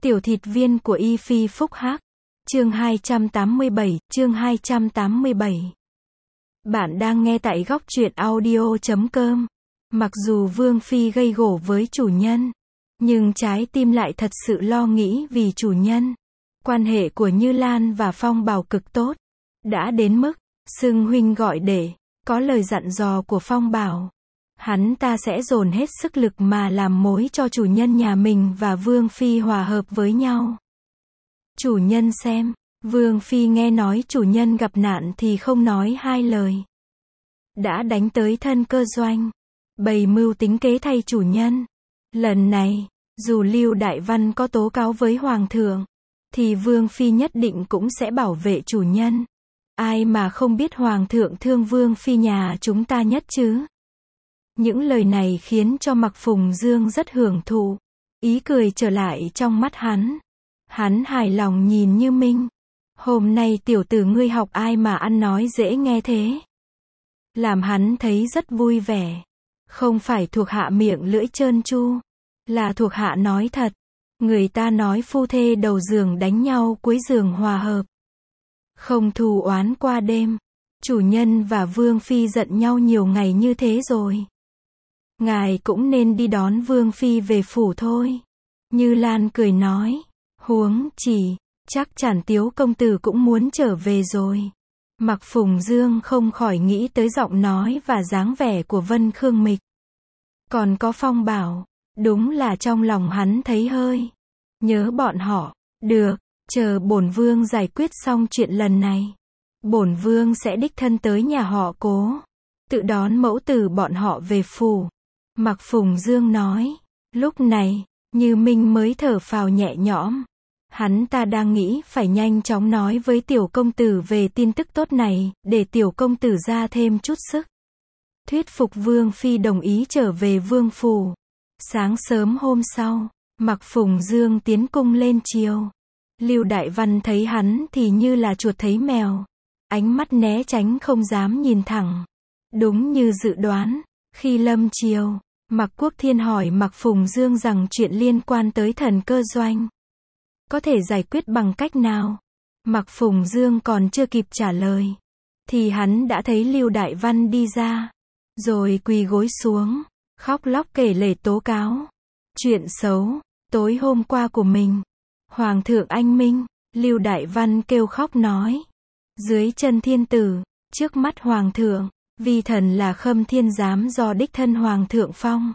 Tiểu thịt viên của Y Phi Phúc Hắc. Chương 287. Bạn đang nghe tại góc truyện audio.com. Mặc dù Vương Phi gây gổ với chủ nhân, nhưng trái tim lại thật sự lo nghĩ vì chủ nhân. Quan hệ của Như Lan và Phong Bảo cực tốt, đã đến mức xưng huynh gọi đệ. Có lời dặn dò của Phong Bảo, hắn ta sẽ dồn hết sức lực mà làm mối cho chủ nhân nhà mình và Vương Phi hòa hợp với nhau. Chủ nhân xem, Vương Phi nghe nói chủ nhân gặp nạn thì không nói hai lời, đã đánh tới thân Cơ Doanh, bày mưu tính kế thay chủ nhân. Lần này, dù Lưu Đại Văn có tố cáo với Hoàng thượng, thì Vương Phi nhất định cũng sẽ bảo vệ chủ nhân. Ai mà không biết Hoàng thượng thương Vương Phi nhà chúng ta nhất chứ? Những lời này khiến cho Mạc Phùng Dương rất hưởng thụ, ý cười trở lại trong mắt hắn. Hắn hài lòng nhìn Như Minh. Hôm nay tiểu tử ngươi học ai mà ăn nói dễ nghe thế? Làm hắn thấy rất vui vẻ. Không phải thuộc hạ miệng lưỡi trơn tru, là thuộc hạ nói thật. Người ta nói phu thê đầu giường đánh nhau cuối giường hòa hợp, không thù oán qua đêm. Chủ nhân và Vương Phi giận nhau nhiều ngày như thế rồi, ngài cũng nên đi đón Vương Phi về phủ thôi. Như Lan cười nói, huống chỉ, chắc chắn Tiếu công tử cũng muốn trở về rồi. Mạc Phùng Dương không khỏi nghĩ tới giọng nói và dáng vẻ của Vân Khương Mịch. Còn có Phong Bảo, đúng là trong lòng hắn thấy hơi nhớ bọn họ. Được, chờ bổn vương giải quyết xong chuyện lần này, bổn vương sẽ đích thân tới nhà họ Cố, tự đón mẫu tử bọn họ về phủ. Mạc Phùng Dương nói. Lúc này, Như Minh mới thở phào nhẹ nhõm. Hắn ta đang nghĩ phải nhanh chóng nói với tiểu công tử về tin tức tốt này, để tiểu công tử ra thêm chút sức, thuyết phục Vương Phi đồng ý trở về vương phủ. Sáng sớm hôm sau, Mạc Phùng Dương tiến cung lên triều. Lưu Đại Văn thấy hắn thì như là chuột thấy mèo, ánh mắt né tránh không dám nhìn thẳng. Đúng như dự đoán, khi lâm triều, Mạc Quốc Thiên hỏi Mạc Phùng Dương rằng chuyện liên quan tới thần Cơ Doanh có thể giải quyết bằng cách nào. Mạc Phùng Dương còn chưa kịp trả lời, thì hắn đã thấy Lưu Đại Văn đi ra, rồi quỳ gối xuống, khóc lóc kể lể tố cáo chuyện xấu tối hôm qua của mình. Hoàng thượng anh minh, Lưu Đại Văn kêu khóc nói. Dưới chân thiên tử, trước mắt Hoàng thượng, vi thần là Khâm Thiên Giám do đích thân Hoàng thượng phong.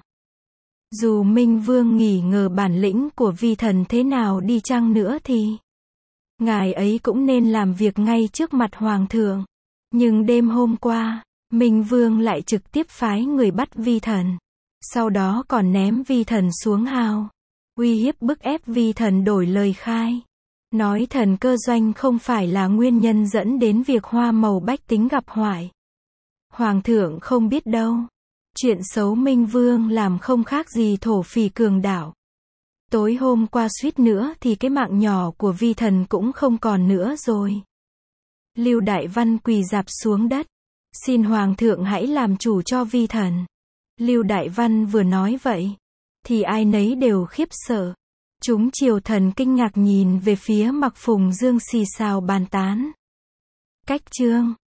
Dù Minh Vương nghi ngờ bản lĩnh của vi thần thế nào đi chăng nữa thì ngài ấy cũng nên làm việc ngay trước mặt Hoàng thượng. Nhưng đêm hôm qua, Minh Vương lại trực tiếp phái người bắt vi thần, sau đó còn ném vi thần xuống hào, uy hiếp bức ép vi thần đổi lời khai, nói thần Cơ Doanh không phải là nguyên nhân dẫn đến việc hoa màu bách tính gặp hoại. Hoàng thượng không biết đâu, chuyện xấu Minh Vương làm không khác gì thổ phỉ cường đảo. Tối hôm qua suýt nữa thì cái mạng nhỏ của vi thần cũng không còn nữa rồi. Lưu Đại Văn quỳ rạp xuống đất, xin Hoàng thượng hãy làm chủ cho vi thần. Lưu Đại Văn vừa nói vậy, thì ai nấy đều khiếp sợ. Chúng triều thần kinh ngạc nhìn về phía Mạc Phùng Dương xì xào bàn tán. Cách chương